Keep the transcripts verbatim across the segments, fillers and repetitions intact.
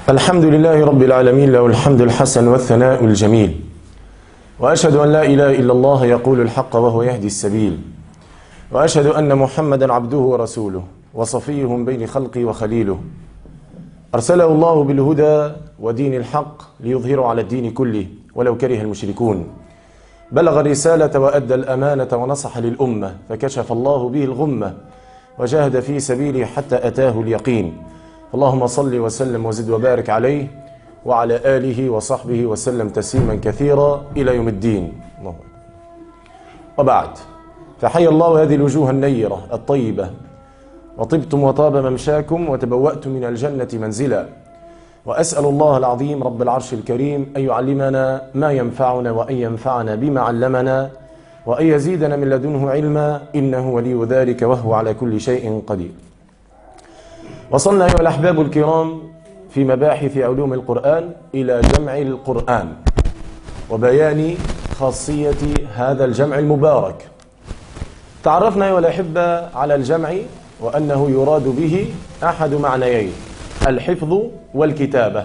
الحمد لله رب العالمين، له الحمد الحسن والثناء الجميل، وأشهد أن لا إله إلا الله يقول الحق وهو يهدي السبيل، وأشهد أن محمدا عبده ورسوله وصفيه من بين خلقه وخليله، أرسله الله بالهدى ودين الحق ليظهره على الدين كله ولو كره المشركون. بلغ الرسالة وأدى الأمانة ونصح للأمة، فكشف الله به الغمة وجاهد في سبيله حتى أتاه اليقين. اللهم صل وسلم وزد وبارك عليه وعلى آله وصحبه وسلم تسليما كثيرا إلى يوم الدين. الله. وبعد، فحي الله هذه الوجوه النيرة الطيبة، وطبتم وطاب ممشاكم وتبوأتم من الجنة منزلا، وأسأل الله العظيم رب العرش الكريم أن يعلمنا ما ينفعنا وأن ينفعنا بما علمنا وأن يزيدنا من لدنه علما، إنه ولي ذلك وهو على كل شيء قدير. وصلنا أيها الأحباب الكرام في مباحث علوم القرآن إلى جمع القرآن وبيان خاصية هذا الجمع المبارك. تعرفنا أيها الأحبة على الجمع وأنه يراد به أحد معنيين، الحفظ والكتابة،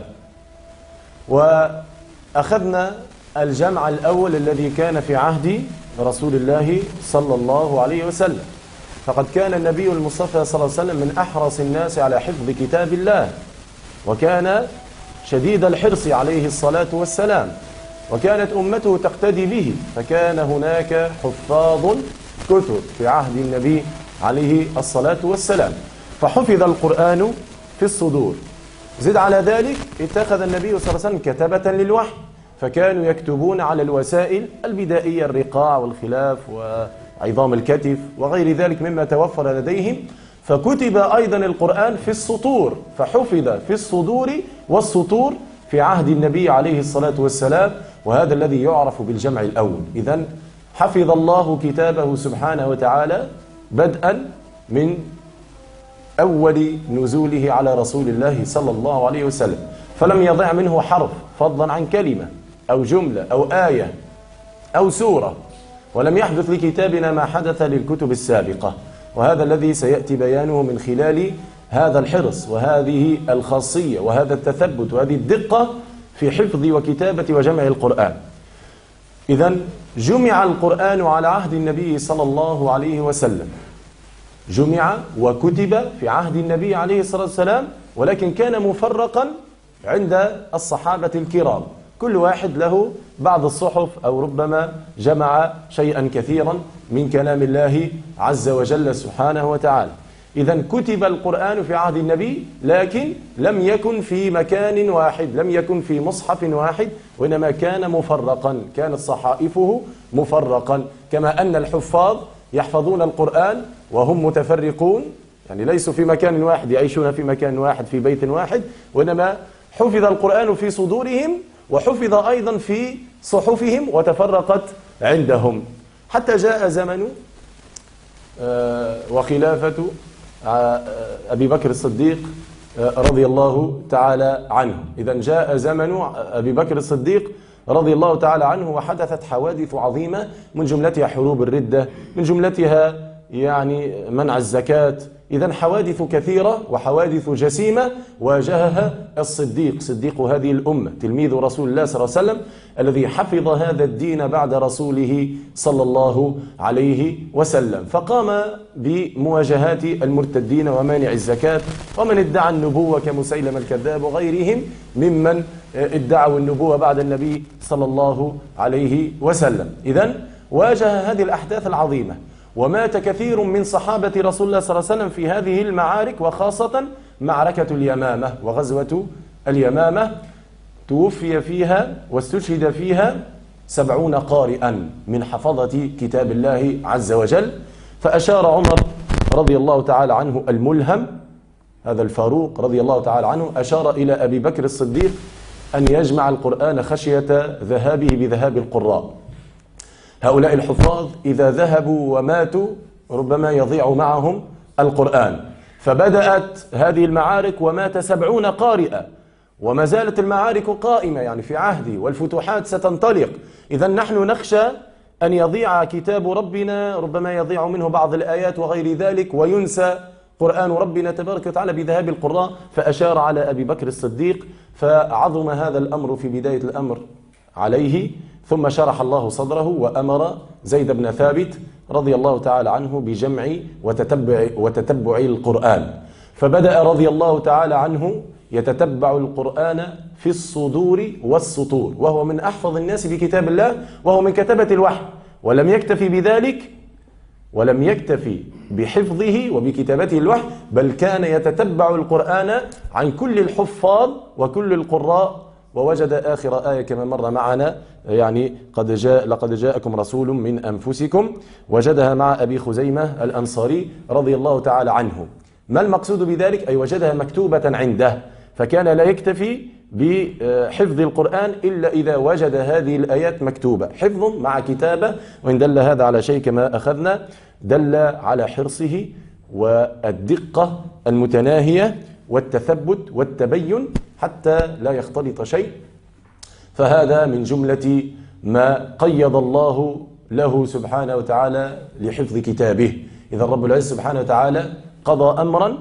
وأخذنا الجمع الأول الذي كان في عهد رسول الله صلى الله عليه وسلم، فقد كان النبي المصطفى صلى الله عليه وسلم من أحرص الناس على حفظ كتاب الله، وكان شديد الحرص عليه الصلاة والسلام، وكانت أمته تقتدي به، فكان هناك حفاظ كثر في عهد النبي عليه الصلاة والسلام، فحفظ القرآن في الصدور. زد على ذلك اتخذ النبي صلى الله عليه وسلم كتبة للوحي، فكانوا يكتبون على الوسائل البدائية، الرقاع والخلاف وعظام الكتف وغير ذلك مما توفر لديهم، فكتب أيضا القرآن في السطور، فحفظ في الصدور والسطور في عهد النبي عليه الصلاة والسلام، وهذا الذي يعرف بالجمع الأول. إذن حفظ الله كتابه سبحانه وتعالى بدءا من أول نزوله على رسول الله صلى الله عليه وسلم، فلم يضع منه حرف فضلا عن كلمة أو جملة أو آية أو سورة، ولم يحدث لكتابنا ما حدث للكتب السابقة، وهذا الذي سيأتي بيانه من خلال هذا الحرص وهذه الخاصية وهذا التثبت وهذه الدقة في حفظ وكتابة وجمع القرآن. إذن جمع القرآن على عهد النبي صلى الله عليه وسلم، جمع وكتب في عهد النبي عليه الصلاة والسلام، ولكن كان مفرقا عند الصحابة الكرام، كل واحد له بعض الصحف أو ربما جمع شيئا كثيرا من كلام الله عز وجل سبحانه وتعالى. إذن كتب القرآن في عهد النبي، لكن لم يكن في مكان واحد، لم يكن في مصحف واحد، وإنما كان مفرقا، كانت صحائفه مفرقا، كما أن الحفاظ يحفظون القرآن وهم متفرقون، يعني ليسوا في مكان واحد يعيشون في مكان واحد في بيت واحد، وإنما حفظ القرآن في صدورهم وحفظ أيضا في صحفهم وتفرقت عندهم، حتى جاء زمن وخلافة أبي بكر الصديق رضي الله تعالى عنه. إذن جاء زمن أبي بكر الصديق رضي الله تعالى عنه وحدثت حوادث عظيمة، من جملتها حروب الردة، من جملتها يعني منع الزكاة. إذن حوادث كثيرة وحوادث جسيمة واجهها الصديق، صديق هذه الأمة، تلميذ رسول الله صلى الله عليه وسلم، الذي حفظ هذا الدين بعد رسوله صلى الله عليه وسلم، فقام بمواجهات المرتدين ومانع الزكاة ومن ادعى النبوة كمسيلمة الكذاب وغيرهم ممن ادعوا النبوة بعد النبي صلى الله عليه وسلم. إذن واجه هذه الأحداث العظيمة، ومات كثير من صحابة رسول الله صلى الله عليه وسلم في هذه المعارك، وخاصة معركة اليمامة وغزوة اليمامة، توفي فيها واستشهد فيها سبعون قارئا من حفظة كتاب الله عز وجل. فأشار عمر رضي الله تعالى عنه الملهم، هذا الفاروق رضي الله تعالى عنه، أشار إلى أبي بكر الصديق أن يجمع القرآن خشية ذهابه بذهاب القراء. هؤلاء الحفاظ إذا ذهبوا وماتوا ربما يضيع معهم القرآن، فبدأت هذه المعارك ومات سبعون قارئا، وما زالت المعارك قائمة يعني في عهدي، والفتوحات ستنطلق. إذا نحن نخشى أن يضيع كتاب ربنا، ربما يضيع منه بعض الآيات وغير ذلك، وينسى قرآن ربنا تبارك وتعالى بذهاب القراء، فأشار على أبي بكر الصديق، فعظم هذا الأمر في بداية الأمر عليه، ثم شرح الله صدره وأمر زيد بن ثابت رضي الله تعالى عنه بجمع وتتبع, وتتبع القرآن، فبدأ رضي الله تعالى عنه يتتبع القرآن في الصدور والسطور، وهو من أحفظ الناس بكتاب الله، وهو من كتبة الوحي. ولم يكتفي بذلك، ولم يكتفي بحفظه وبكتابته الوحي، بل كان يتتبع القرآن عن كل الحفاظ وكل القراء، ووجد آخر آية كما مر معنا، يعني قد جاء لقد جاءكم رسول من أنفسكم، وجدها مع أبي خزيمة الأنصاري رضي الله تعالى عنه. ما المقصود بذلك؟ أي وجدها مكتوبة عنده، فكان لا يكتفي بحفظ القرآن إلا إذا وجد هذه الآيات مكتوبة، حفظ مع كتابة. وإن دل هذا على شيء كما أخذنا، دل على حرصه والدقة المتناهية والتثبت والتبين حتى لا يختلط شيء. فهذا من جملة ما قيض الله له سبحانه وتعالى لحفظ كتابه. إذا رب العزة سبحانه وتعالى قضى أمرا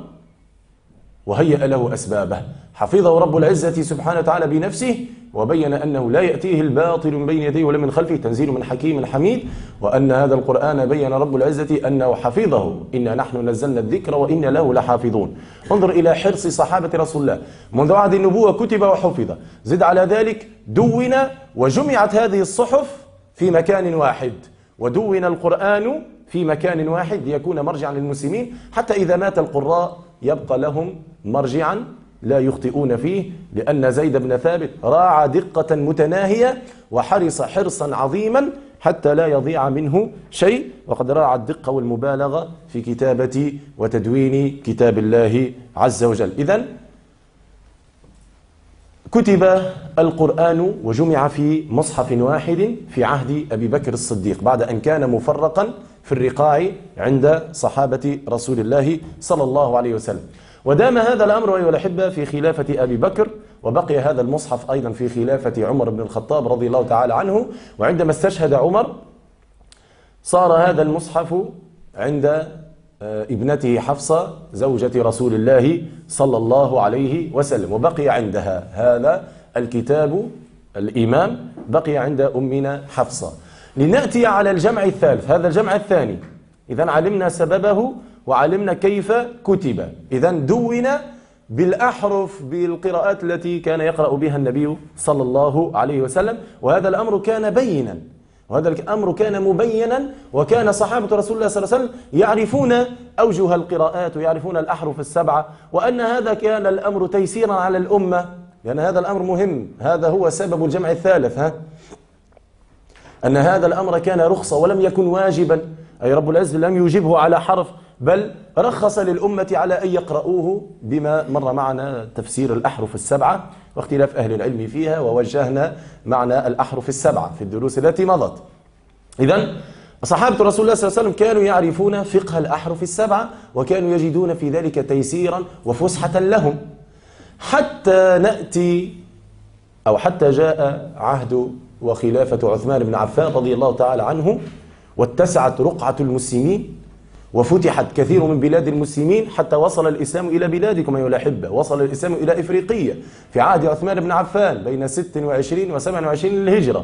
وهيأ له أسبابه، حفظه رب العزة سبحانه وتعالى بنفسه، وبين أنه لا يأتيه الباطل من بين يديه ولا من خلفه، تنزيل من حكيم حميد. وأن هذا القرآن بين رب العزة أنه حفظه، إنا نحن نزلنا الذكر وإنا له لحافظون. انظر إلى حرص صحابة رسول الله منذ عهد النبوة، كتب وحفظ، زد على ذلك دون وجمعت هذه الصحف في مكان واحد، ودون القرآن في مكان واحد ليكون مرجعا للمسلمين، حتى إذا مات القراء يبقى لهم مرجعا لا يخطئون فيه، لأن زيد بن ثابت راعى دقة متناهية وحرص حرصا عظيما حتى لا يضيع منه شيء، وقد راعى الدقة والمبالغة في كتابة وتدوين كتاب الله عز وجل. إذن كتب القرآن وجمع في مصحف واحد في عهد أبي بكر الصديق، بعد أن كان مفرقا في الرقاع عند صحابة رسول الله صلى الله عليه وسلم. ودام هذا الأمر أيها الأحبة في خلافة أبي بكر، وبقي هذا المصحف أيضا في خلافة عمر بن الخطاب رضي الله تعالى عنه. وعندما استشهد عمر صار هذا المصحف عند ابنته حفصة زوجة رسول الله صلى الله عليه وسلم، وبقي عندها هذا الكتاب الإمام، بقي عند أمنا حفصة. لنأتي على الجمع الثالث، هذا الجمع الثاني. إذن علمنا سببه وعلمنا كيف كتب. إذن دون بالأحرف بالقراءات التي كان يقرأ بها النبي صلى الله عليه وسلم، وهذا الأمر كان بينا، وهذا الأمر كان مبينا، وكان صحابة رسول الله صلى الله عليه وسلم يعرفون أوجه القراءات ويعرفون الأحرف السبعة، وأن هذا كان الأمر تيسيرا على الأمة، لأن هذا الأمر مهم. هذا هو سبب الجمع الثالث، ها؟ أن هذا الأمر كان رخصة ولم يكن واجبا، أي رب العزة لم يوجبه على حرف، بل رخص للأمة على أن يقرؤوه، بما مر معنا تفسير الأحرف السبعة واختلاف أهل العلم فيها، ووجهنا معنى الأحرف السبعة في الدروس التي مضت. إذن صحابة رسول الله صلى الله عليه وسلم كانوا يعرفون فقه الأحرف السبعة، وكانوا يجدون في ذلك تيسيرا وفسحة لهم، حتى نأتي أو حتى جاء عهد وخلافة عثمان بن عفان رضي الله تعالى عنه، واتسعت رقعة المسلمين، وفتحت كثير من بلاد المسلمين، حتى وصل الإسلام إلى بلادكم أيها الأحبة، وصل الإسلام إلى إفريقية في عهد عثمان بن عفان بين ست وعشرين وسبع وعشرين للهجرة.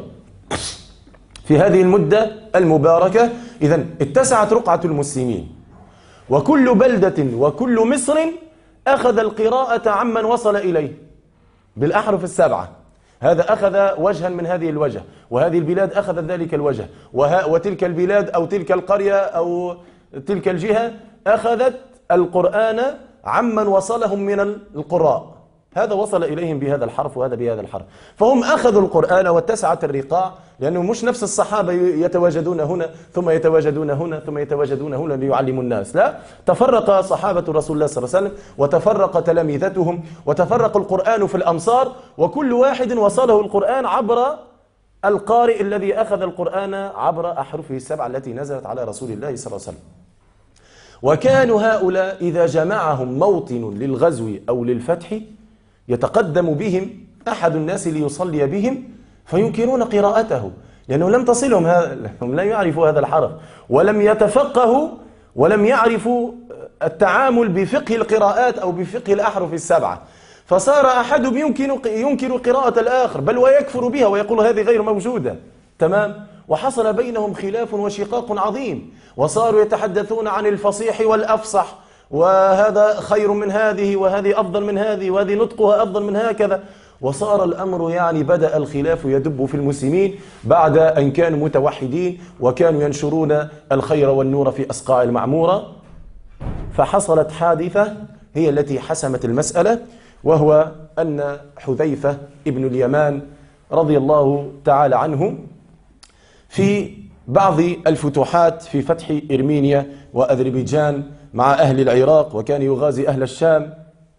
في هذه المدة المباركة إذن اتسعت رقعة المسلمين، وكل بلدة وكل مصر أخذ القراءة عمن وصل إليه بالأحرف السبعة. هذا أخذ وجها من هذه الوجه، وهذه البلاد أخذت ذلك الوجه، وتلك البلاد أو تلك القرية أو تلك الجهة أخذت القرآن عمن وصلهم من القراء، هذا وصل إليهم بهذا الحرف وهذا بهذا الحرف، فهم أخذوا القرآن واتسعت الرقاع، لأنه مش نفس الصحابة يتواجدون هنا ثم يتواجدون هنا ثم يتواجدون هنا ليعلموا الناس، لا، تفرق صحابة رسول الله صلى الله عليه وسلم، وتفرق تلامذتهم، وتفرق القرآن في الأمصار، وكل واحد وصله القرآن عبر القارئ الذي أخذ القرآن عبر أحرفه السبعة التي نزلت على رسول الله صلى الله عليه وسلم. وكانوا هؤلاء إذا جمعهم موطن للغزو أو للفتح يتقدم بهم أحد الناس ليصلي بهم فينكرون قراءته، لأنه لم تصلهم، هم لا يعرفوا هذا الحرف، ولم يتفقهوا ولم يعرفوا التعامل بفقه القراءات أو بفقه الأحرف السبعة، فصار أحدهم يمكن ينكر قراءة الآخر بل ويكفر بها ويقول هذه غير موجودة. تمام؟ وحصل بينهم خلاف وشقاق عظيم، وصاروا يتحدثون عن الفصيح والأفصح، وهذا خير من هذه وهذه أفضل من هذه وهذه نطقها أفضل من هكذا. وصار الأمر يعني بدأ الخلاف يدب في المسلمين بعد أن كانوا متوحدين وكانوا ينشرون الخير والنور في أصقاع المعمورة. فحصلت حادثة هي التي حسمت المسألة، وهو أن حذيفة ابن اليمان رضي الله تعالى عنه في بعض الفتوحات في فتح إرمينيا وأذربيجان مع أهل العراق، وكان يغازي أهل الشام،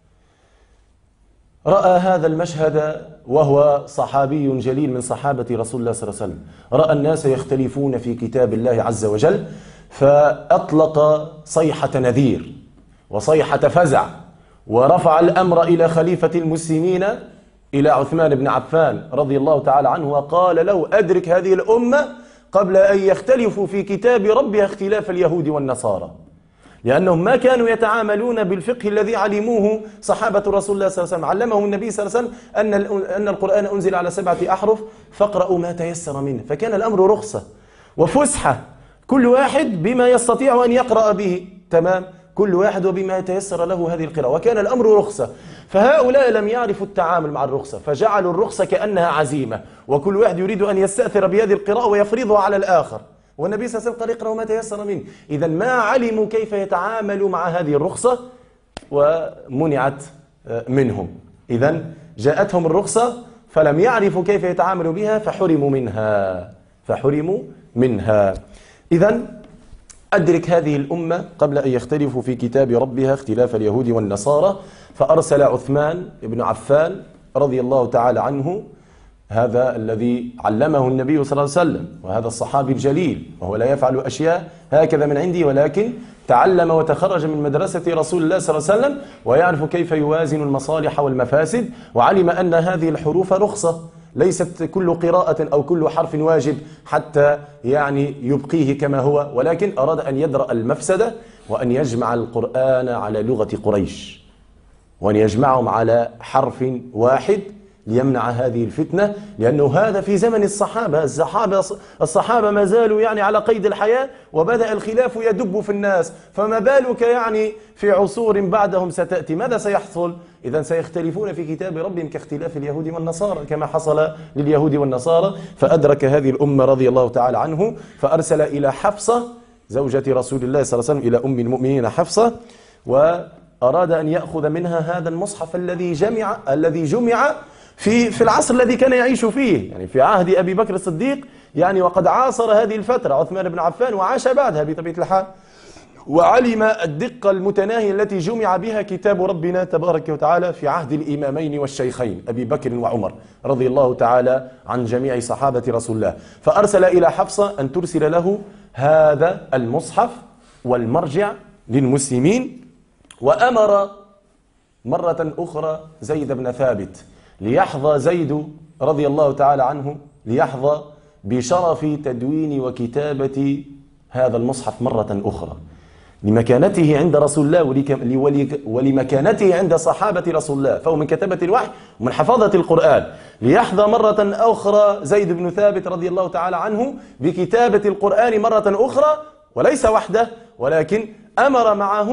رأى هذا المشهد وهو صحابي جليل من صحابة رسول الله صلى الله عليه وسلم. رأى الناس يختلفون في كتاب الله عز وجل، فأطلق صيحة نذير وصيحة فزع، ورفع الأمر إلى خليفة المسلمين إلى عثمان بن عفان رضي الله تعالى عنه، وقال له أدرك هذه الأمة قبل أن يختلفوا في كتاب ربها اختلاف اليهود والنصارى، لأنهم ما كانوا يتعاملون بالفقه الذي علموه صحابة رسول الله صلى الله عليه وسلم. علمه النبي صلى الله عليه وسلم أن أن القرآن أنزل على سبعة أحرف فاقرأوا ما تيسر منه، فكان الأمر رخصة وفسحة، كل واحد بما يستطيع أن يقرأ به. تمام؟ كل واحد وبما يتيسر له هذه القراءة، وكان الأمر رخصة. فهؤلاء لم يعرفوا التعامل مع الرخصة، فجعلوا الرخصة كأنها عزيمة، وكل واحد يريد أن يستأثر بهذه القراءة ويفرضها على الآخر. والنبي صلى الله عليه وسلم قال اقرأوا ما تيسر منه. إذا ما علموا كيف يتعاملوا مع هذه الرخصة ومنعت منهم. إذا جاءتهم الرخصة فلم يعرفوا كيف يتعاملوا بها فحرموا منها فحرموا منها. إذا أدرك هذه الأمة قبل أن يختلفوا في كتاب ربها اختلاف اليهود والنصارى، فأرسل عثمان بن عفان رضي الله تعالى عنه، هذا الذي علمه النبي صلى الله عليه وسلم، وهذا الصحابي الجليل، وهو لا يفعل أشياء هكذا من عندي، ولكن تعلم وتخرج من مدرسة رسول الله صلى الله عليه وسلم، ويعرف كيف يوازن المصالح والمفاسد، وعلم أن هذه الحروف رخصة، ليست كل قراءة أو كل حرف واجب حتى يعني يبقيه كما هو، ولكن أراد أن يدرأ المفسدة وأن يجمع القرآن على لغة قريش، وأن يجمعهم على حرف واحد ليمنع هذه الفتنة، لأنه هذا في زمن الصحابة الصحابة الصحابة ما زالوا يعني على قيد الحياة، وبدأ الخلاف يدب في الناس، فما بالك يعني في عصور بعدهم ستأتي، ماذا سيحصل؟ إذا سيختلفون في كتاب ربهم كاختلاف اليهود والنصارى كما حصل لليهود والنصارى. فأدرك هذه الأمة رضي الله تعالى عنه، فأرسل إلى حفصة زوجة رسول الله صلى الله عليه وسلم، إلى أم المؤمنين حفصة، وأراد أن يأخذ منها هذا المصحف الذي جمع الذي جمع في في العصر الذي كان يعيش فيه، يعني في عهد أبي بكر الصديق، يعني وقد عاصر هذه الفترة عثمان بن عفان وعاش بعدها بطبيعة الحال، وعلم الدقة المتناهية التي جمع بها كتاب ربنا تبارك وتعالى في عهد الإمامين والشيخين أبي بكر وعمر رضي الله تعالى عن جميع صحابة رسول الله. فأرسل إلى حفصة أن ترسل له هذا المصحف والمرجع للمسلمين، وأمر مرة أخرى زيد بن ثابت ليحظى زيد رضي الله تعالى عنه ليحظى بشرف تدوين وكتابة هذا المصحف مرة أخرى، لمكانته عند رسول الله ولمكانته عند صحابة رسول الله، فهو من كتبة الوحي ومن حفظة القرآن. ليحظى مرة أخرى زيد بن ثابت رضي الله تعالى عنه بكتابة القرآن مرة أخرى، وليس وحده، ولكن أمر معه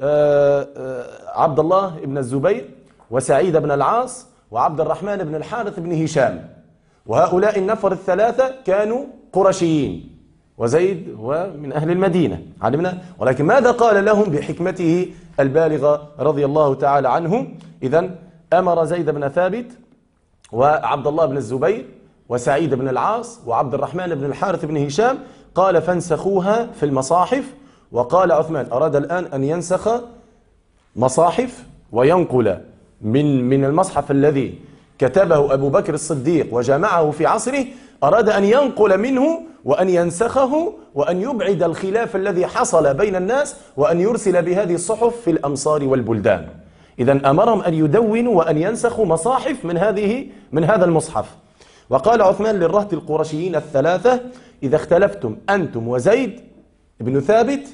عبد الله بن الزبير وسعيد بن العاص وعبد الرحمن بن الحارث بن هشام، وهؤلاء النفر الثلاثة كانوا قرشيين، وزيد هو من أهل المدينة علمنا، ولكن ماذا قال لهم بحكمته البالغة رضي الله تعالى عنه؟ إذن أمر زيد بن ثابت وعبد الله بن الزبير وسعيد بن العاص وعبد الرحمن بن الحارث بن هشام، قال فانسخوها في المصاحف. وقال عثمان أراد الآن أن ينسخ مصاحف وينقل من من المصحف الذي كتبه أبو بكر الصديق وجمعه في عصره، أراد أن ينقل منه وأن ينسخه وأن يبعد الخلاف الذي حصل بين الناس، وأن يرسل بهذه الصحف في الأمصار والبلدان. إذن أمرهم أن يدونوا وأن ينسخوا مصاحف من هذه من هذا المصحف. وقال عثمان للرهط القرشيين الثلاثة إذا اختلفتم أنتم وزيد بن ثابت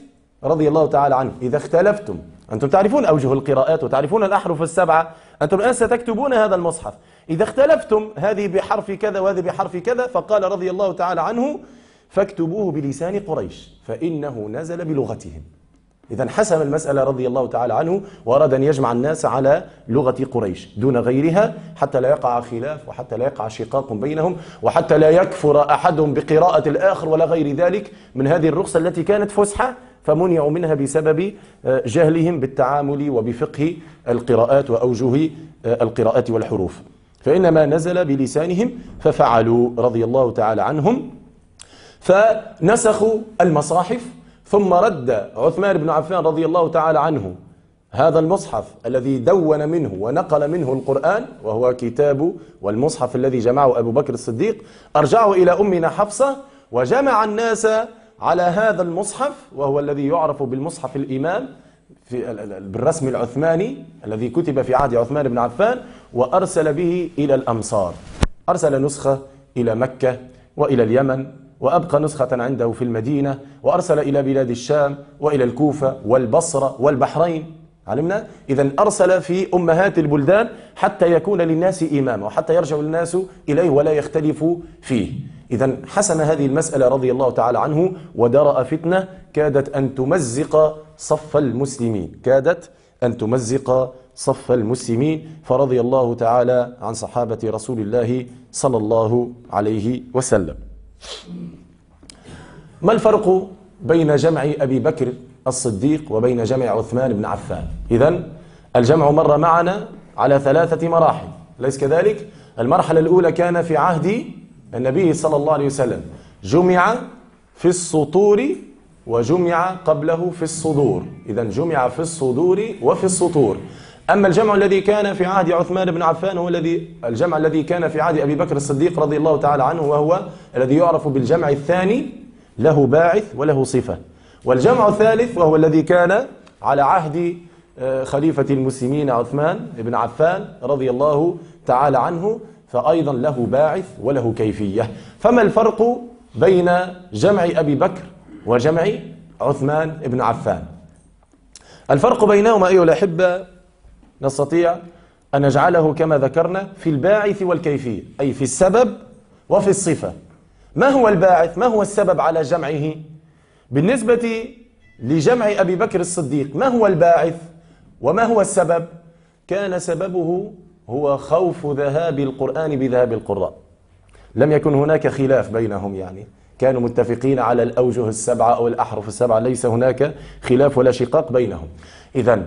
رضي الله تعالى عنه: إذا اختلفتم، أنتم تعرفون أوجه القراءات وتعرفون الأحرف السبعة، أنتم الآن ستكتبون هذا المصحف، إذا اختلفتم هذه بحرف كذا وهذه بحرف كذا، فقال رضي الله تعالى عنه: فاكتبوه بلسان قريش فإنه نزل بلغتهم. إذا حسم المسألة رضي الله تعالى عنه، وأراد أن يجمع الناس على لغة قريش دون غيرها، حتى لا يقع خلاف وحتى لا يقع شقاق بينهم، وحتى لا يكفر أحدهم بقراءة الآخر ولا غير ذلك من هذه الرخصة التي كانت فسحة فمنعوا منها بسبب جهلهم بالتعامل وبفقه القراءات وأوجه القراءات والحروف. فإنما نزل بلسانهم ففعلوا رضي الله تعالى عنهم، فنسخوا المصاحف. ثم رد عثمان بن عفان رضي الله تعالى عنه هذا المصحف الذي دون منه ونقل منه القرآن، وهو كتاب والمصحف الذي جمعه أبو بكر الصديق، أرجعه إلى أمنا حفصة وجمع الناس على هذا المصحف، وهو الذي يعرف بالمصحف الإمام في بالرسم العثماني الذي كتب في عهد عثمان بن عفان، وأرسل به إلى الأمصار. أرسل نسخة إلى مكة وإلى اليمن، وأبقى نسخة عنده في المدينة، وأرسل إلى بلاد الشام وإلى الكوفة والبصرة والبحرين. علمنا إذن أرسل في أمهات البلدان حتى يكون للناس إماما وحتى يرجع الناس إليه ولا يختلفوا فيه. إذن حسم هذه المسألة رضي الله تعالى عنه، ودرأ فتنة كادت أن تمزق صف المسلمين، كادت أن تمزق صف المسلمين. فرضي الله تعالى عن صحابة رسول الله صلى الله عليه وسلم. ما الفرق بين جمع أبي بكر الصديق وبين جمع عثمان بن عفان؟ إذن الجمع مر معنا على ثلاثة مراحل، ليس كذلك؟ المرحلة الأولى كان في عهد النبي صلى الله عليه وسلم، جمع في السطور وجمع قبله في الصدور. إذن جمع في الصدور وفي السطور. أما الجمع الذي كان في عهد عثمان بن عفان هو الذي الجمع الذي كان في عهد أبي بكر الصديق رضي الله تعالى عنه، وهو الذي يعرف بالجمع الثاني، له باعث وله صفة. والجمع الثالث وهو الذي كان على عهد خليفة المسلمين عثمان بن عفان رضي الله تعالى عنه، فأيضا له باعث وله كيفية. فما الفرق بين جمع أبي بكر وجمع عثمان بن عفان؟ الفرق بينهما أيها الأحبة نستطيع أن نجعله كما ذكرنا في الباعث والكيفية، أي في السبب وفي الصفة. ما هو الباعث؟ ما هو السبب على جمعه؟ بالنسبة لجمع أبي بكر الصديق ما هو الباعث وما هو السبب؟ كان سببه هو خوف ذهاب القرآن بذهاب القراء. لم يكن هناك خلاف بينهم، يعني كانوا متفقين على الأوجه السبعة أو الأحرف السبعة، ليس هناك خلاف ولا شقاق بينهم. إذن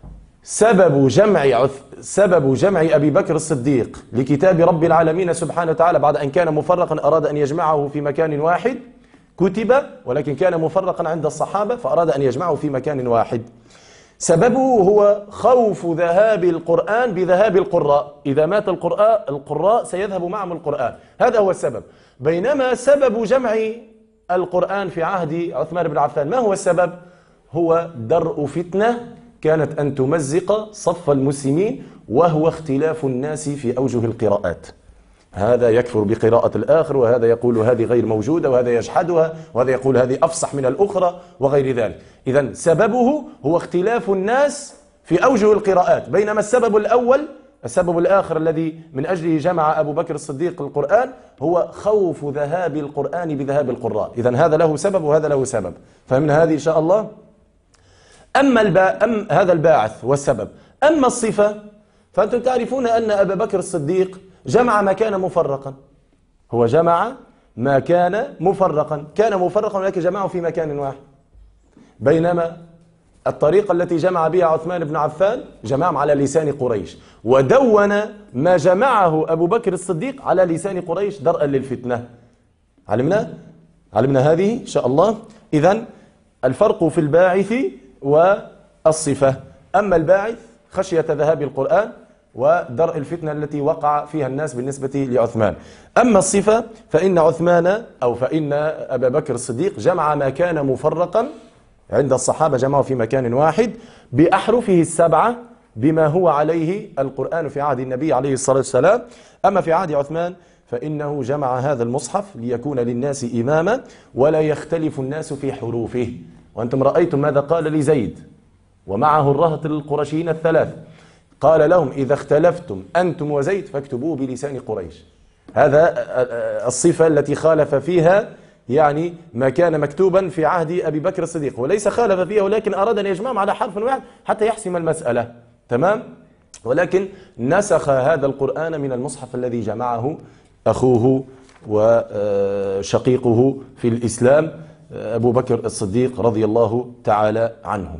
سبب جمع سبب جمع أبي بكر الصديق لكتاب رب العالمين سبحانه وتعالى بعد أن كان مفرقا أراد أن يجمعه في مكان واحد، كتب ولكن كان مفرقا عند الصحابة فأراد أن يجمعه في مكان واحد. سببه هو خوف ذهاب القرآن بذهاب القراء، إذا مات القراء القراء سيذهب معهم القرآن، هذا هو السبب. بينما سبب جمع القرآن في عهد عثمان بن عفان ما هو السبب؟ هو درء فتنة كانت أن تمزق صف المسلمين، وهو اختلاف الناس في أوجه القراءات. هذا يكفر بقراءة الآخر، وهذا يقول هذه غير موجودة، وهذا يجحدها، وهذا يقول هذه أفصح من الأخرى وغير ذلك. إذن سببه هو اختلاف الناس في أوجه القراءات. بينما السبب الأول السبب الآخر الذي من أجله جمع أبو بكر الصديق القرآن هو خوف ذهاب القرآن بذهاب القراء. إذن هذا له سبب وهذا له سبب. فهمنا هذه إن شاء الله؟ أما البا... أم هذا الباعث والسبب. أما الصفة فأنتم تعرفون أن أبا بكر الصديق جمع ما كان مفرقا، هو جمع ما كان مفرقا كان مفرقا ولكن جمعه في مكان واحد. بينما الطريقة التي جمع بها عثمان بن عفان جمعهم على لسان قريش، ودون ما جمعه أبو بكر الصديق على لسان قريش درءا للفتنة. علمنا علمنا هذه إن شاء الله. إذن الفرق في الباعث والصفة. أما الباعث خشية ذهاب القرآن ودرء الفتنة التي وقع فيها الناس بالنسبة لعثمان. أما الصفة فإن عثمان أو فإن أبا بكر الصديق جمع ما كان مفرقا عند الصحابة، جمعه في مكان واحد بأحرفه السبعة بما هو عليه القرآن في عهد النبي عليه الصلاة والسلام. أما في عهد عثمان فإنه جمع هذا المصحف ليكون للناس إماما ولا يختلف الناس في حروفه. وأنتم رأيتم ماذا قال لزيد ومعه الرهط القرشيين الثلاث، قال لهم إذا اختلفتم أنتم وزيد فاكتبوه بلسان قريش. هذا الصفة التي خالف فيها يعني ما كان مكتوبا في عهد أبي بكر الصديق، وليس خالف فيها ولكن أراد أن يجمعهم على حرف واحد حتى يحسم المسألة. تمام؟ ولكن نسخ هذا القرآن من المصحف الذي جمعه أخوه وشقيقه في الإسلام أبو بكر الصديق رضي الله تعالى عنه.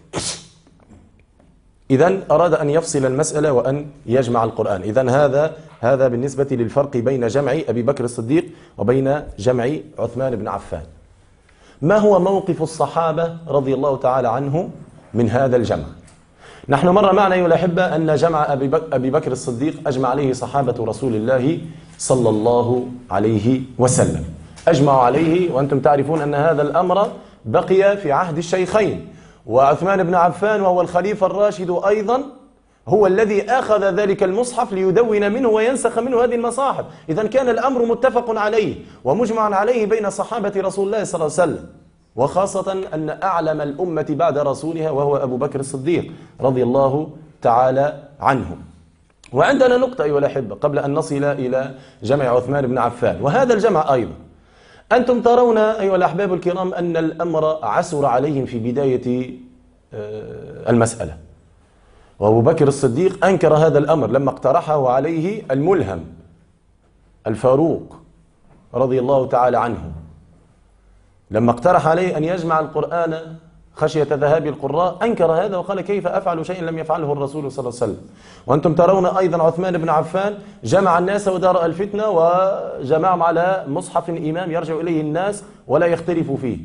إذن أراد أن يفصل المسألة وأن يجمع القرآن. إذن هذا هذا بالنسبة للفرق بين جمع أبي بكر الصديق وبين جمع عثمان بن عفان. ما هو موقف الصحابة رضي الله تعالى عنه من هذا الجمع؟ نحن مر معنا أيها الأحبة أن جمع أبي بكر الصديق أجمع عليه صحابة رسول الله صلى الله عليه وسلم، أجمعوا عليه، وأنتم تعرفون أن هذا الأمر بقي في عهد الشيخين، وعثمان بن عفان وهو الخليفة الراشد أيضا هو الذي أخذ ذلك المصحف ليدون منه وينسخ منه هذه المصاحف. إذن كان الأمر متفق عليه ومجمع عليه بين صحابة رسول الله صلى الله عليه وسلم، وخاصة أن أعلم الأمة بعد رسولها وهو أبو بكر الصديق رضي الله تعالى عنه. وعندنا نقطة أيها الأحبة قبل أن نصل إلى جمع عثمان بن عفان وهذا الجمع أيضا. أنتم ترون أيها الأحباب الكرام أن الأمر عسر عليهم في بداية المسألة، وأبو بكر الصديق أنكر هذا الأمر لما اقترحه عليه الملهم الفاروق رضي الله تعالى عنه، لما اقترح عليه أن يجمع القرآن خشية ذهاب القراء أنكر هذا وقال كيف أفعل شيئا لم يفعله الرسول صلى الله عليه وسلم. وأنتم ترون أيضا عثمان بن عفان جمع الناس ودار الفتنة وجمعهم على مصحف إمام يرجع إليه الناس ولا يختلف فيه.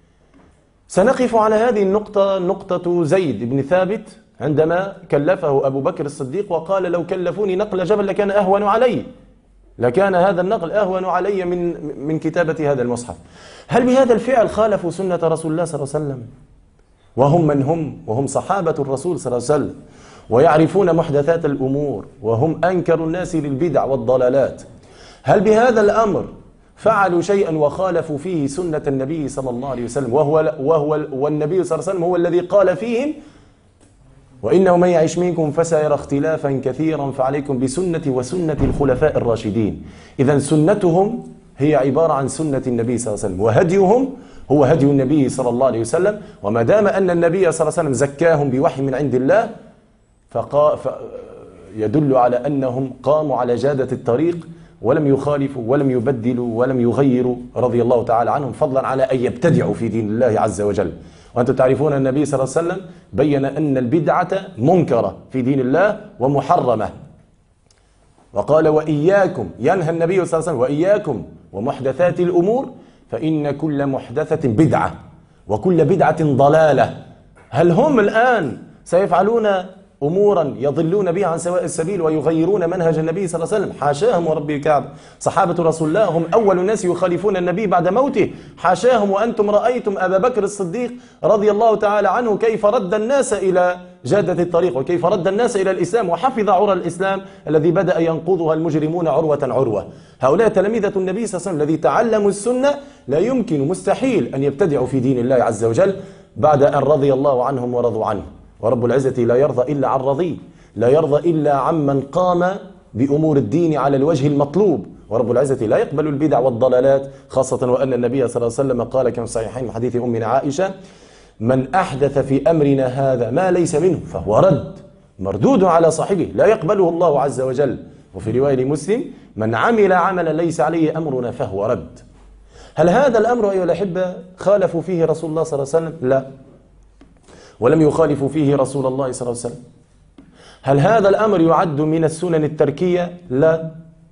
سنقف على هذه النقطة، نقطة زيد بن ثابت عندما كلفه أبو بكر الصديق وقال لو كلفوني نقل جبل لكان أهون علي، لكان هذا النقل أهون علي من من كتابة هذا المصحف. هل بهذا الفعل خالفوا سنة رسول الله صلى الله عليه وسلم؟ وهم من هم؟ وهم صحابة الرسول صلى الله عليه وسلم ويعرفون محدثات الأمور وهم أنكر الناس للبدع والضلالات. هل بهذا الأمر فعلوا شيئا وخالفوا فيه سنة النبي صلى الله عليه وسلم وهو وهو والنبي صلى الله عليه وسلم هو الذي قال فيهم وإنه من يعش منكم فسيرى اختلافا كثيرا فعليكم بسنتي وسنة الخلفاء الراشدين. إذن سنتهم هي عبارة عن سنة النبي صلى الله عليه وسلم وهديهم هو هدي النبي صلى الله عليه وسلم. وما دام أن النبي صلى الله عليه وسلم زكاهم بوحي من عند الله فقا يدل على أنهم قاموا على جادة الطريق ولم يخالفوا ولم يبدلوا ولم يغيروا رضي الله تعالى عنهم، فضلا على أن يبتدعوا في دين الله عز وجل. وأنتم تعرفون النبي صلى الله عليه وسلم بين أن البدعة منكرة في دين الله ومحرمة، وقال وإياكم، ينهى النبي صلى الله عليه وسلم وإياكم ومحدثات الأمور فإن كل محدثة بدعة وكل بدعة ضلالة. هل هم الآن سيفعلون أمورا يضلون بها عن سواء السبيل ويغيرون منهج النبي صلى الله عليه وسلم؟ حاشاهم وربي الكعبة. صحابة رسول الله هم أول الناس يخالفون النبي بعد موته، حاشاهم. وأنتم رأيتم أبا بكر الصديق رضي الله تعالى عنه كيف رد الناس إلى جادة الطريق وكيف رد الناس إلى الإسلام وحفظ عرى الإسلام الذي بدأ ينقضها المجرمون عروة عروة. هؤلاء تلاميذة النبي صلى الله عليه وسلم الذي تعلموا السنة لا يمكن مستحيل أن يبتدعوا في دين الله عز وجل بعد أن رضي الله عنهم ورضوا عنه. ورب العزة لا يرضى إلا عن رضي، لا يرضى إلا عمن قام بأمور الدين على الوجه المطلوب. ورب العزة لا يقبل البدع والضلالات، خاصة وأن النبي صلى الله عليه وسلم قال كما في الصحيحين من حديث أمنا عائشة من أحدث في أمرنا هذا ما ليس منه فهو رد مردود على صاحبه لا يقبله الله عز وجل. وفي رواية لمسلم من عمل عملا ليس عليه أمرنا فهو رد. هل هذا الأمر أيها الأحبة خالفوا فيه رسول الله صلى الله عليه وسلم؟ لا، ولم يخالفوا فيه رسول الله صلى الله عليه وسلم. هل هذا الأمر يعد من السنن التركية؟ لا،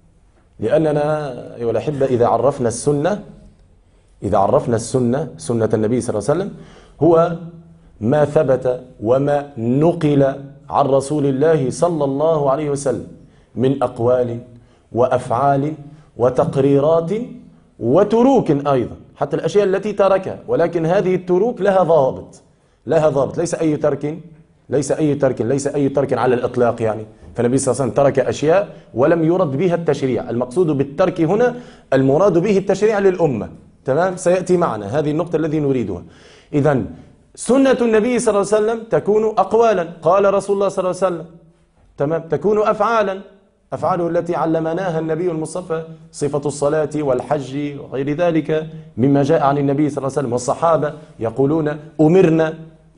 لأننا أيها الأحبة إذا عرفنا السنة إذا عرفنا السنة سنة النبي صلى الله عليه وسلم هو ما ثبت وما نقل عن رسول الله صلى الله عليه وسلم من أقوال وأفعال وتقريرات وتروك أيضا، حتى الأشياء التي تركها، ولكن هذه التروك لها ضابط لها ضابط ليس أي ترك ليس أي ترك ليس أي ترك على الإطلاق. يعني فالنبي صلى الله عليه وسلم ترك أشياء ولم يرد بها التشريع. المقصود بالترك هنا المراد به التشريع للأمة، تمام؟ سيأتي معنا هذه النقطة التي نريدها. إذن سنة النبي صلى الله عليه وسلم تكون أقوالا، قال رسول الله صلى الله عليه وسلم، تمام؟ تكون أفعالا، أفعاله التي علمناها النبي المصطفى، صفة الصلاة والحج وغير ذلك مما جاء عن النبي صلى الله عليه وسلم. والصحابة يقولون أمرنا،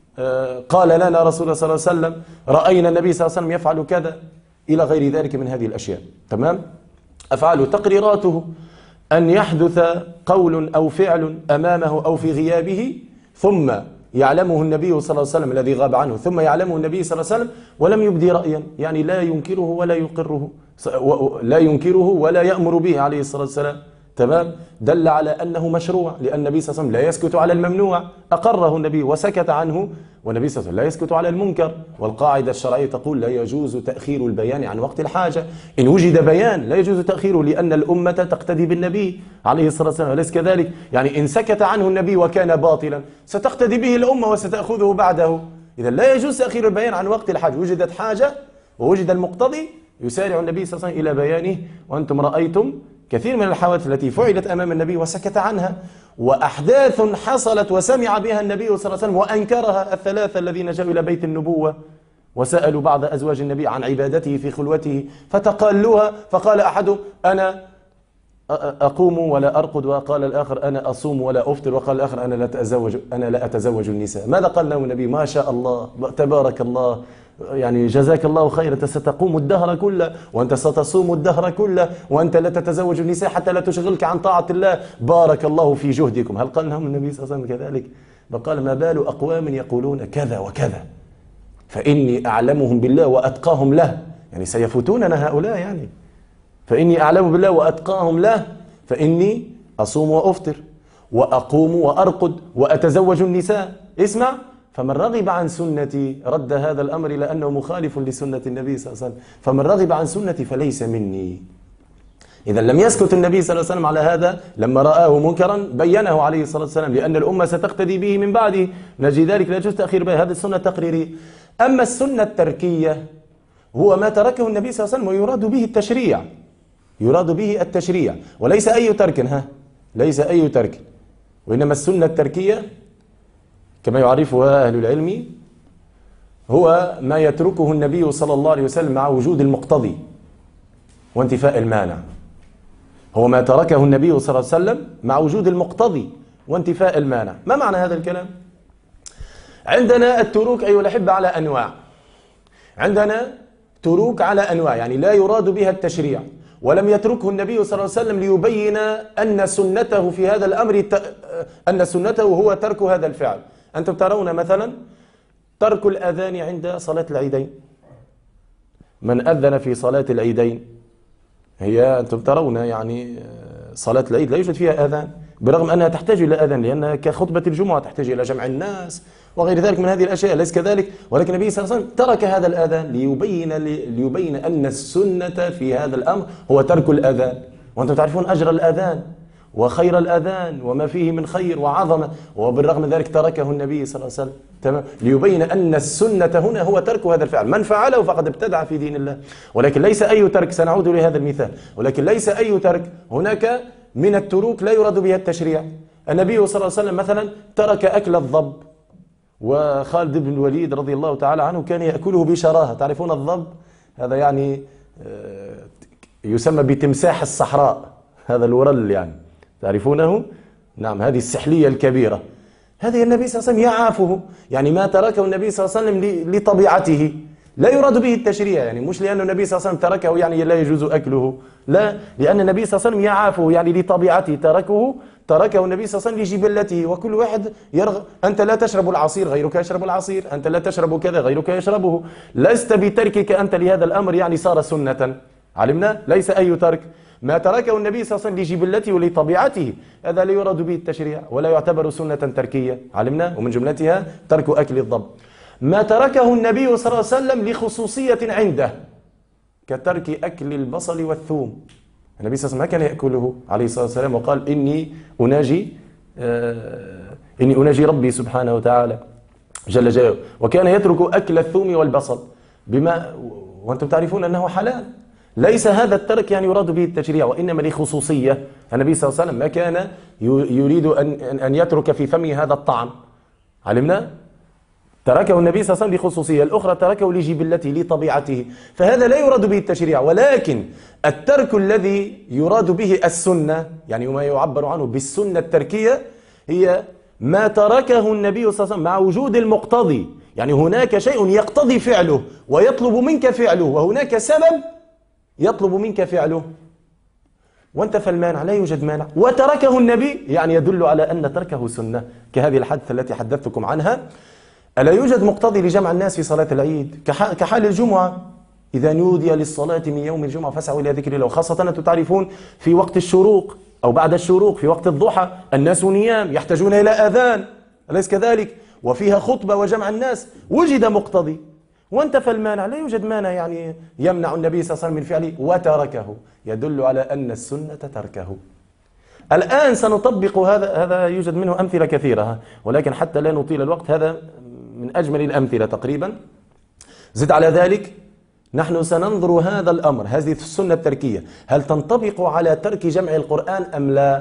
قال لنا رسول الله صلى الله عليه وسلم، رأينا النبي صلى الله عليه وسلم يفعل كذا، إلى غير ذلك من هذه الأشياء. تمام؟ أفعاله تقريراته، أن يحدث قول أو فعل أمامه أو في غيابه ثم يعلمه النبي صلى الله عليه وسلم الذي غاب عنه، ثم يعلمه النبي صلى الله عليه وسلم ولم يبدي رأيا، يعني لا ينكره ولا يقره، لا ينكره ولا يأمر به عليه الصلاة والسلام. تمام؟ دل على أنه مشروع، لأن النبي صلى الله عليه وسلم لا يسكت على الممنوع، أقره النبي وسكت عنه، والنبي صلى الله عليه وسلم لا يسكت على المنكر. والقاعدة الشرعية تقول لا يجوز تأخير البيان عن وقت الحاجة. إن وجد بيان لا يجوز تأخيره، لأن الأمة تقتدي بالنبي عليه الصلاة والسلام، أليس كذلك؟ يعني إن سكت عنه النبي وكان باطلا ستقتدي به الأمة وستأخذه بعده. إذا لا يجوز تأخير البيان عن وقت الحاجة، وجدت حاجة ووجد المقتضي يسارع النبي صلى الله عليه وسلم إلى بيانه. وأنتم رأيتم كثير من الحوادث التي فعلت أمام النبي وسكت عنها، وأحداث حصلت وسمع بها النبي صلى الله عليه وسلم وأنكرها، الثلاثة الذين جاءوا إلى بيت النبوة وسألوا بعض أزواج النبي عن عبادته في خلوته فتقالوها، فقال أحدهم أنا أقوم ولا أرقد، وقال الآخر أنا أصوم ولا أفطر، وقال الآخر أنا لا أتزوج أنا لا أتزوج النساء. ماذا قال له النبي؟ ما شاء الله تبارك الله، يعني جزاك الله خير، أنت ستقوم الدهر كله، وأنت ستصوم الدهر كله، وأنت لا تتزوج النساء حتى لا تشغلك عن طاعة الله، بارك الله في جهدكم. هل قال لهم النبي صلى الله عليه وسلم كذلك؟ فقال ما بال أقوام يقولون كذا وكذا فإني أعلمهم بالله وأتقاهم له، يعني سيفوتوننا هؤلاء، يعني فإني أعلم بالله وأتقاهم له، فإني أصوم وأفطر وأقوم وأرقد وأتزوج النساء. اسمع، فمن رغب عن سنتي، رد هذا الأمر إلى أنه مخالف لسنة النبي صلى الله عليه وسلم، فمن رغب عن سنتي فليس مني. إذا لم يسكت النبي صلى الله عليه وسلم على هذا، لما رآه منكرا بينه عليه الصلاة والسلام، لأن الأمة ستقتدي به من بعده، نجي ذلك لا يجوز تأخير به، هذه السنة التقريرية. أما السنة التركية هو ما تركه النبي صلى الله عليه وسلم ويراد به التشريع، يراد به التشريع، وليس أي ترك، ها ليس أي ترك، وإنما السنة التركية كما يعرفها أهل العلم هو ما يتركه النبي صلى الله عليه وسلم مع وجود المقتضي وانتفاء المانع. هو ما تركه النبي صلى الله عليه وسلم مع وجود المقتضي وانتفاء المانع. ما معنى هذا الكلام؟ عندنا التروك أيها الأحبة على أنواع، عندنا تروك على أنواع، يعني لا يراد بها التشريع، ولم يتركه النبي صلى الله عليه وسلم ليبين أن سنته في هذا الأمر أن سنته هو ترك هذا الفعل. أنتم ترون مثلا ترك الأذان عند صلاة العيدين، من أذن في صلاة العيدين، هي أنتم ترون يعني صلاة العيد لا يوجد فيها أذان، برغم أنها تحتاج إلى أذان، لأنها كخطبة الجمعة تحتاج إلى جمع الناس وغير ذلك من هذه الأشياء، ليس كذلك؟ ولكن النبي صلى الله عليه وسلم ترك هذا الأذان ليبين ليبين أن السنة في هذا الأمر هو ترك الأذان. وأنتم تعرفون أجر الأذان وخير الأذان وما فيه من خير وعظمة، وبالرغم من ذلك تركه النبي صلى الله عليه وسلم، تمام، ليبين أن السنة هنا هو ترك هذا الفعل، من فعله فقد ابتدع في دين الله. ولكن ليس أي ترك، سنعود لهذا المثال، ولكن ليس أي ترك، هناك من التروك لا يراد بها التشريع. النبي صلى الله عليه وسلم مثلا ترك أكل الضب، وخالد بن الوليد رضي الله تعالى عنه كان يأكله بشراهة. تعرفون الضب؟ هذا يعني يسمى بتمساح الصحراء، هذا الورل يعني، تعرفونه؟ نعم، هذه السحلية الكبيرة، هذه النبي صلى الله عليه وسلم يعافه، يعني ما تركه النبي صلى الله عليه وسلم لطبيعته، لا يراد به التشريع، يعني مش لأن النبي صلى الله عليه وسلم تركه يعني لا يجوز أكله، لا، لأن النبي صلى الله عليه وسلم يعافه يعني لطبيعته، تركه تركه النبي صلى الله عليه وسلم لجبلته، وكل واحد يرغب، أنت لا تشرب العصير غيرك يشرب العصير، أنت لا تشرب كذا غيرك يشربه، لست بتركك أنت لهذا الأمر يعني صار سنة، علمنا؟ ليس أي ترك، ما تركه النبي صلى الله عليه وسلم لجبلته ولطبيعته هذا لا يراد به التشريع ولا يعتبر سنة تركية، علمنا؟ ومن جملتها ترك أكل الضب. ما تركه النبي صلى الله عليه وسلم لخصوصية عنده كترك أكل البصل والثوم، النبي صلى الله عليه وسلم ما كان يأكله عليه الصلاة والسلام، وقال إني أناجي آه إني أناجي ربي سبحانه وتعالى جل جلاله، وكان يترك أكل الثوم والبصل بما وأنتم تعرفون أنه حلال، ليس هذا الترك يعني يراد به التشريع، وإنما لخصوصية. النبي صلى الله عليه وسلم ما كان يريد أن أن يترك في فمه هذا الطعم، علمنا؟ تركه النبي صلى الله عليه وسلم لخصوصية، الأخرى تركه لجبلته لطبيعته، فهذا لا يراد به التشريع. ولكن الترك الذي يراد به السنة، يعني ما يعبر عنه بالسنة التركية، هي ما تركه النبي صلى الله عليه وسلم مع وجود المقتضي. يعني هناك شيء يقتضي فعله ويطلب منك فعله، وهناك سبب يطلب منك فعله، وانتفى المانع، لا يوجد مانع، وتركه النبي، يعني يدل على أن تركه سنة، كهذه الحادثة التي حدثتكم عنها. ألا يوجد مقتضي لجمع الناس في صلاة العيد كحال الجمعة؟ إذا نودي للصلاة من يوم الجمعة فاسعوا إلى ذكر الله. وخاصة أنتم تعرفون في وقت الشروق أو بعد الشروق في وقت الضحى الناس نيام يحتاجون إلى أذان، أليس كذلك؟ وفيها خطبة وجمع الناس، وجد مقتضي وانتفى المانع، لا يوجد مانع يعني يمنع النبي صلى الله عليه وسلم من فعله وتركه، يدل على أن السنة تركه. الآن سنطبق هذا، هذا يوجد منه أمثلة كثيرة، ولكن حتى لا نطيل الوقت هذا من أجمل الأمثلة تقريبا. زد على ذلك نحن سننظر هذا الأمر، هذه السنة التركية هل تنطبق على ترك جمع القرآن أم لا؟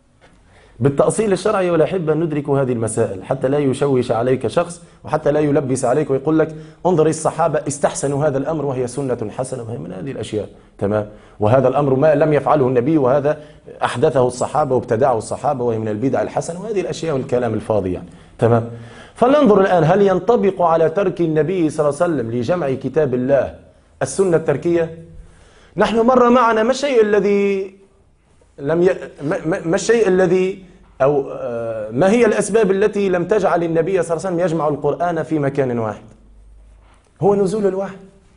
بالتأصيل الشرعي، ولا أحب أن ندرك هذه المسائل حتى لا يشوش عليك شخص، وحتى لا يلبس عليك ويقول لك انظر الصحابة استحسنوا هذا الأمر وهي سنة حسنة، وهي من هذه الأشياء، تمام؟ وهذا الأمر ما لم يفعله النبي، وهذا أحدثه الصحابة وابتدعه الصحابة، وهي من البدع الحسنة، وهذه الأشياء والكلام الفاضي يعني، تمام؟ فلننظر الآن هل ينطبق على ترك النبي صلى الله عليه وسلم لجمع كتاب الله السنة التركية؟ نحن مر معنا ما الشيء الذي لم ي... ما الشيء الذي أو ما هي الأسباب التي لم تجعل النبي صلى الله عليه وسلم يجمع القرآن في مكان واحد؟ هو نزول الوحي،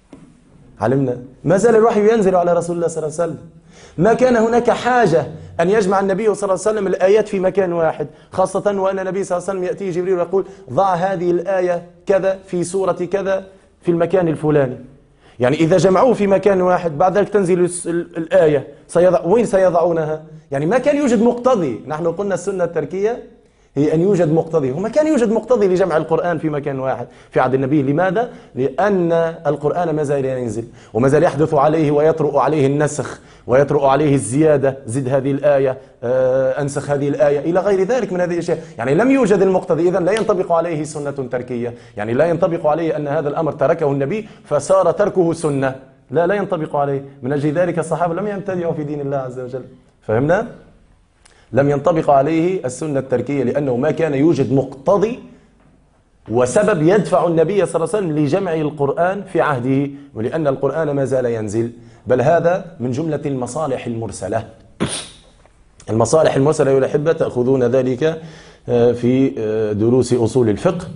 علمنا ما زال الوحي ينزل على رسول الله صلى الله عليه وسلم، ما كان هناك حاجة أن يجمع النبي صلى الله عليه وسلم الآيات في مكان واحد، خاصة وأن النبي صلى الله عليه وسلم يأتيه جبريل ويقول ضع هذه الآية كذا في سورة كذا في المكان الفلاني. يعني إذا جمعوه في مكان واحد بعد ذلك تنزل الآية سيضع وين سيضعونها؟ يعني ما كان يوجد مقتضي. نحن قلنا السنة التركية هي أن يوجد مقتضي، وما كان يوجد مقتضي لجمع القرآن في مكان واحد في عهد النبي. لماذا؟ لأن القرآن ما زال ينزل وما زال يحدث عليه ويطرؤ عليه النسخ ويطرؤ عليه الزيادة، زد هذه الآية، آه أنسخ هذه الآية، إلى غير ذلك من هذه الأشياء. يعني لم يوجد المقتضي، إذن لا ينطبق عليه سنة تركية، يعني لا ينطبق عليه أن هذا الأمر تركه النبي فصار تركه سنة، لا لا ينطبق عليه. من أجل ذلك الصحابة لم يبتدعوا في دين الله عز وجل، فهمنا؟ لم ينطبق عليه السنة التركية لأنه ما كان يوجد مقتضي وسبب يدفع النبي صلى الله عليه وسلم لجمع القرآن في عهده، ولأن القرآن ما زال ينزل. بل هذا من جملة المصالح المرسلة. المصالح المرسلة يا الأحبة تأخذون ذلك في دروس أصول الفقه.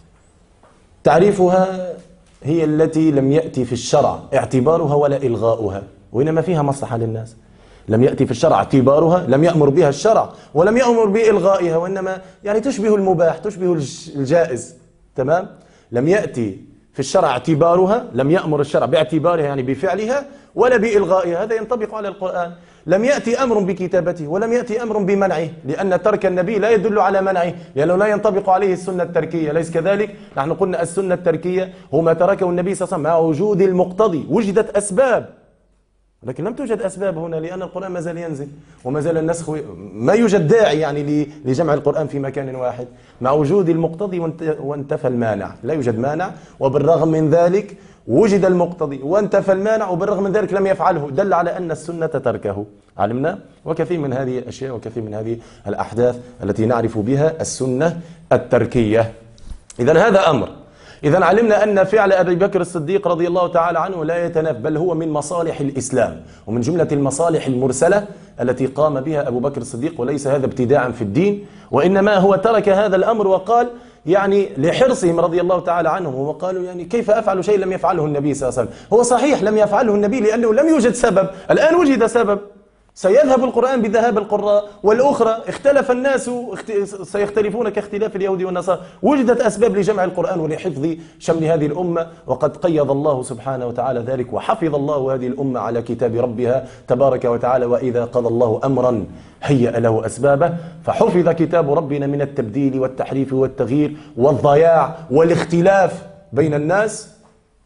تعريفها هي التي لم يأتي في الشرع اعتبارها ولا إلغاؤها، وإنما فيها مصلحة للناس. لم يأتي في الشرع اعتبارها، لم يأمر بها الشرع ولم يأمر بإلغائها، وإنما يعني تشبه المباح، تشبه الجائز، تمام؟ لم يأتي في الشرع اعتبارها، لم يأمر الشرع باعتبارها يعني بفعلها ولا بإلغائها، هذا ينطبق على القرآن. لم يأتي أمر بكتابته ولم يأتي أمر بمنعه، لأن ترك النبي لا يدل على منعه، لأنه لا ينطبق عليه السنة التركية، ليس كذلك؟ نحن قلنا السنة التركية هو ما تركه النبي صلى الله عليه وسلم مع وجود المقتضي. وجدت أسباب لكن لم توجد أسباب هنا، لأن القرآن ما زال ينزل وما زال النسخ، ما يوجد داعي يعني لجمع القرآن في مكان واحد مع وجود المقتضي وانتفى المانع. لا يوجد مانع، وبالرغم من ذلك وجد المقتضي وانتفى المانع، وبالرغم من ذلك لم يفعله، دل على أن السنة تركه. علمنا؟ وكثير من هذه الأشياء وكثير من هذه الأحداث التي نعرف بها السنة التركية. إذن هذا أمر. إذن علمنا أن فعل أبي بكر الصديق رضي الله تعالى عنه لا يتنافى، بل هو من مصالح الإسلام ومن جملة المصالح المرسلة التي قام بها أبو بكر الصديق، وليس هذا ابتداعا في الدين، وإنما هو ترك هذا الأمر وقال يعني لحرصهم رضي الله تعالى عنهم، وقالوا يعني كيف أفعل شيء لم يفعله النبي صلى الله عليه وسلم؟ هو صحيح لم يفعله النبي لأنه لم يوجد سبب، الآن وجد سبب، سيذهب القرآن بذهاب القراء، والأخرى اختلف الناس سيختلفون كاختلاف اليهود والنصارى. وجدت أسباب لجمع القرآن ولحفظ شمل هذه الأمة، وقد قيض الله سبحانه وتعالى ذلك، وحفظ الله هذه الأمة على كتاب ربها تبارك وتعالى. وإذا قضى الله أمرا هيأ له أسبابه، فحفظ كتاب ربنا من التبديل والتحريف والتغيير والضياع والاختلاف بين الناس،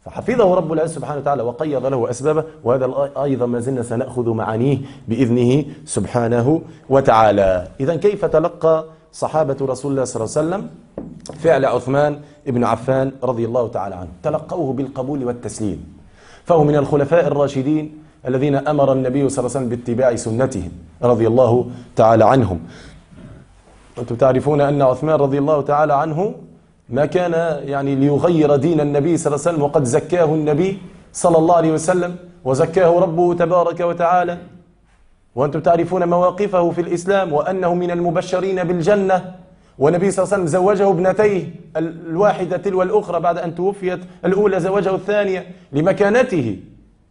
فحفظه رب العزة سبحانه وتعالى وقيض له أسبابه، وهذا أيضا ما زلنا سنأخذ معانيه بإذنه سبحانه وتعالى. إذن كيف تلقى صحابة رسول الله صلى الله عليه وسلم فعل عثمان بن عفان رضي الله تعالى عنه؟ تلقوه بالقبول والتسليم، فهو من الخلفاء الراشدين الذين أمر النبي صلى الله عليه وسلم باتباع سنتهم رضي الله تعالى عنهم. أنتم تعرفون أن عثمان رضي الله تعالى عنه ما كان يعني ليغير دين النبي صلى الله عليه وسلم، وقد زكاه النبي صلى الله عليه وسلم وزكاه ربه تبارك وتعالى. وأنتم تعرفون مواقفه في الإسلام، وأنه من المبشرين بالجنة، والنبي صلى الله عليه وسلم زوجه ابنتيه الواحدة تلو الأخرى بعد أن توفيت الأولى، زوجه الثانية لمكانته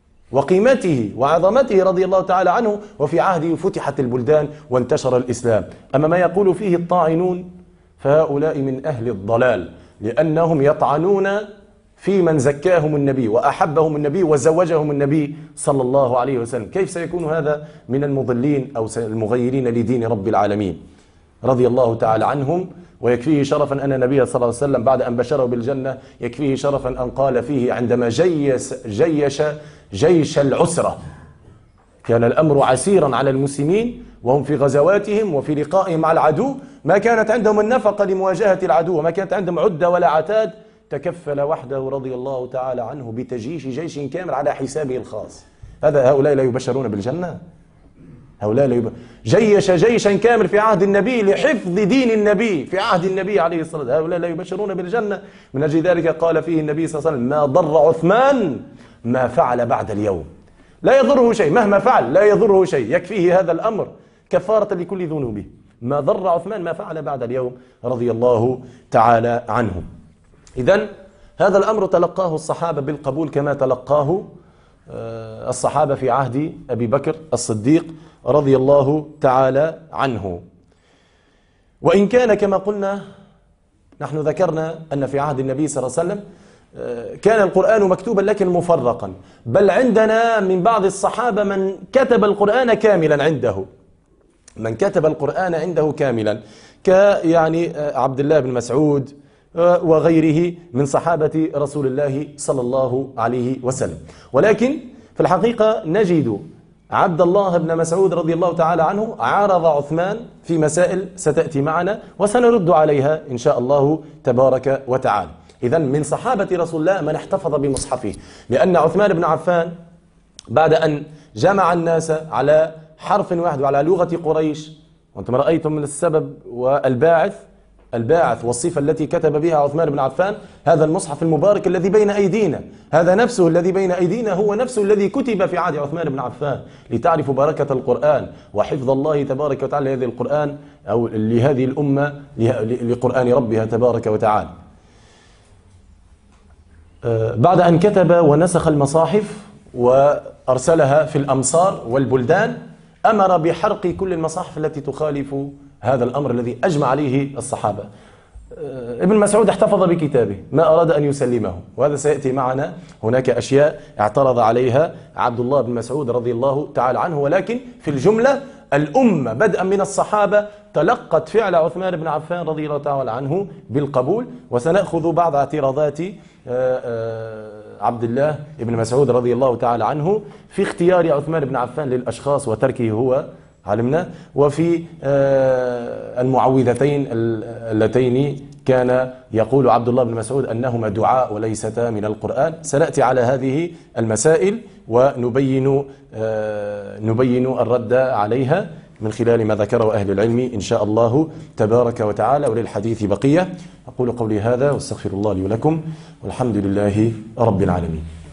وقيمته وعظمته رضي الله تعالى عنه. وفي عهده فتحت البلدان وانتشر الإسلام. أما ما يقول فيه الطاعنون فهؤلاء من أهل الضلال، لأنهم يطعنون في من زكاهم النبي وأحبهم النبي وزوجهم النبي صلى الله عليه وسلم. كيف سيكون هذا من المضلين أو المغيرين لدين رب العالمين رضي الله تعالى عنهم؟ ويكفيه شرفا أن النبي صلى الله عليه وسلم بعد أن بشره بالجنة يكفيه شرفا أن قال فيه عندما جيش, جيش جيش العسرة، كان الأمر عسيرا على المسلمين وهم في غزواتهم وفي لقائهم مع العدو، ما كانت عندهم النفقة لمواجهة العدو وما كانت عندهم عدة ولا عتاد، تكفل وحده رضي الله تعالى عنه بتجيش جيش كامل على حسابه الخاص. هذا هؤلاء لا يبشرون بالجنة؟ هؤلاء لا يب... جيش جيشا كامل في عهد النبي لحفظ دين النبي في عهد النبي عليه الصلاة والسلام، هؤلاء لا يبشرون بالجنة. من أجل ذلك قال فيه النبي صلى الله عليه وسلم: ما ضر عثمان ما فعل بعد اليوم. لا يضره شيء مهما فعل، لا يضره شيء، يكفيه هذا الأمر كفارة لكل ذنوبه. ما ضر عثمان ما فعل بعد اليوم رضي الله تعالى عنه. إذن هذا الأمر تلقاه الصحابة بالقبول كما تلقاه الصحابة في عهد أبي بكر الصديق رضي الله تعالى عنه. وإن كان كما قلنا نحن ذكرنا أن في عهد النبي صلى الله عليه وسلم كان القرآن مكتوبا لكن مفرقا، بل عندنا من بعض الصحابة من كتب القرآن كاملا عنده، من كتب القرآن عنده كاملا كيعني عبد الله بن مسعود وغيره من صحابة رسول الله صلى الله عليه وسلم. ولكن في الحقيقة نجد عبد الله بن مسعود رضي الله تعالى عنه عارض عثمان في مسائل ستأتي معنا وسنرد عليها إن شاء الله تبارك وتعالى. إذن من صحابة رسول الله من احتفظ بمصحفه، لأن عثمان بن عفان بعد أن جمع الناس على حرف واحد وعلى لغة قريش، وأنتم رأيتم من السبب والباعث الباعث والصفة التي كتب بها عثمان بن عفان هذا المصحف المبارك الذي بين أيدينا، هذا نفسه الذي بين أيدينا هو نفسه الذي كتب في عهد عثمان بن عفان، لتعرفوا بركة القرآن وحفظ الله تبارك وتعالى لهذه القرآن أو لهذه الأمة لقرآن ربها تبارك وتعالى. بعد أن كتب ونسخ المصاحف وأرسلها في الأمصار والبلدان، أمر بحرق كل المصاحف التي تخالف هذا الأمر الذي أجمع عليه الصحابة. ابن مسعود احتفظ بكتابه ما أراد أن يسلمه، وهذا سيأتي معنا. هناك أشياء اعترض عليها عبد الله بن مسعود رضي الله تعالى عنه، ولكن في الجملة الأمة بدءا من الصحابة تلقت فعل عثمان بن عفان رضي الله تعالى عنه بالقبول. وسنأخذ بعض اعتراضات عبد الله بن مسعود رضي الله تعالى عنه في اختيار عثمان بن عفان للأشخاص وتركه هو علمنا، وفي المعوذتين اللتين كان يقول عبد الله بن مسعود أنهما دعاء وليستا من القرآن. سنأتي على هذه المسائل ونبين نبين الرد عليها من خلال ما ذكره أهل العلم إن شاء الله تبارك وتعالى، وللحديث بقية. أقول قولي هذا واستغفر الله لي ولكم، والحمد لله رب العالمين.